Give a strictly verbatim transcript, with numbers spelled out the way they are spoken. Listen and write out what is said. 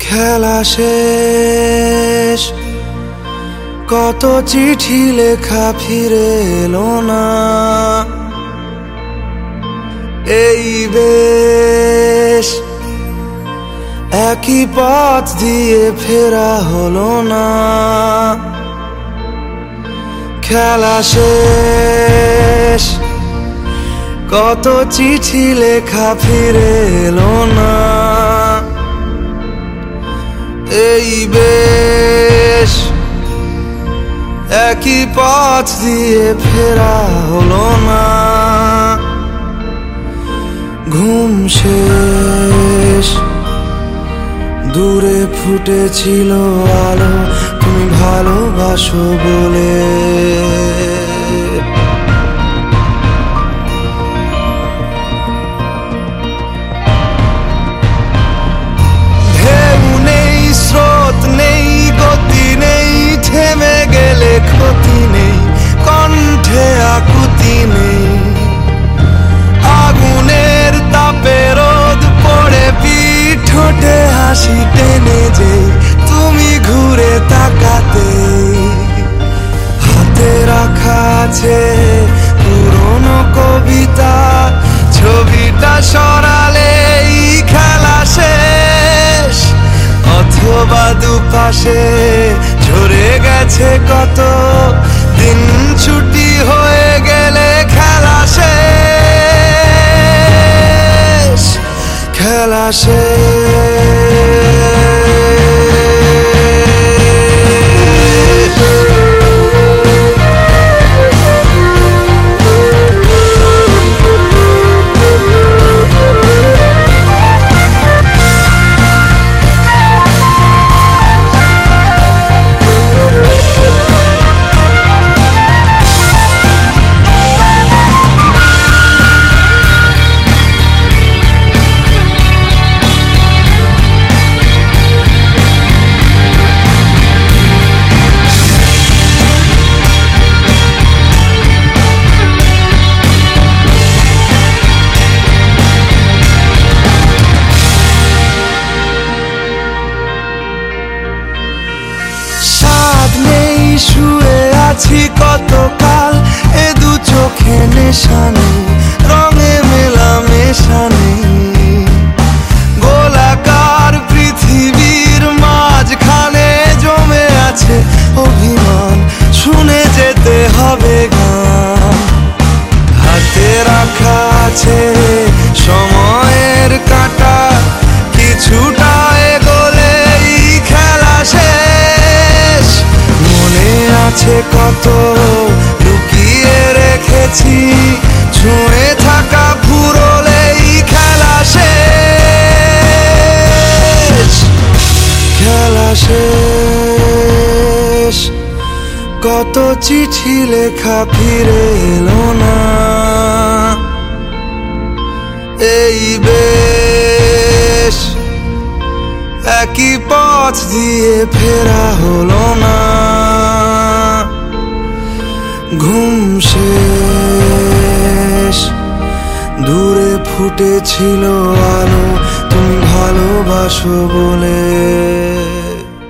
খেলা শেষ, কত চিঠি লেখা ফিরে এলো না। এই বেশ একই পথ দিয়ে ফেরা হলো না। খেলা শেষ, কত চিঠি লেখা ফিরে এলো না। এই বেশ একই পথ দিয়ে ফেরা হলো না। ঘুম শেষ, দূরে ফুটেছিল আলো, তুমি ভালোবাসো বলে। ঢেউ নেই, স্রোত নেই, গতি নেই, থেমে গেলে ক্ষতি নেই, কণ্ঠে আকুতি নেই। আগুনের তাপে রোদ পড়ে পিঠ ঠোঁটে হাসি টেনে যে তুমি ঘুরে তাকাতে। হাতে রাখা আছে পুরনো কবিতা, ছবিটা সরালেই খেলা শেষ। অথবা দুপাশে ঝরে গেছে কত দিন, ছুটি হয়ে গেলে খেলা শেষ। খেলা শেষ। শুয়ে আছি কতকাল, এ দু চোখে নেশা নেই, রঙে মেলা মেশা নেই। গোলাকার পৃথিবীর মাঝখানে জমে আছে অভিমান, শুনে যেতে হবে গান। হাতে রাখা আছে সময়ের কাঁটা, কিছুটা এগোলেই খেলা শেষ। মনে আছে কত লুকিয়ে রেখেছি, ছুঁয়ে থাকা ফুরলেই খেলা শেষ। খেলা শেষ, কত চিঠি লেখা ফিরে এলো না। এই বেশ একই পথ দিয়ে ফেরা হলো না। ঘুম শেষ, দূরে ফুটেছিল আলো, তুমি ভালোবাসো বলে।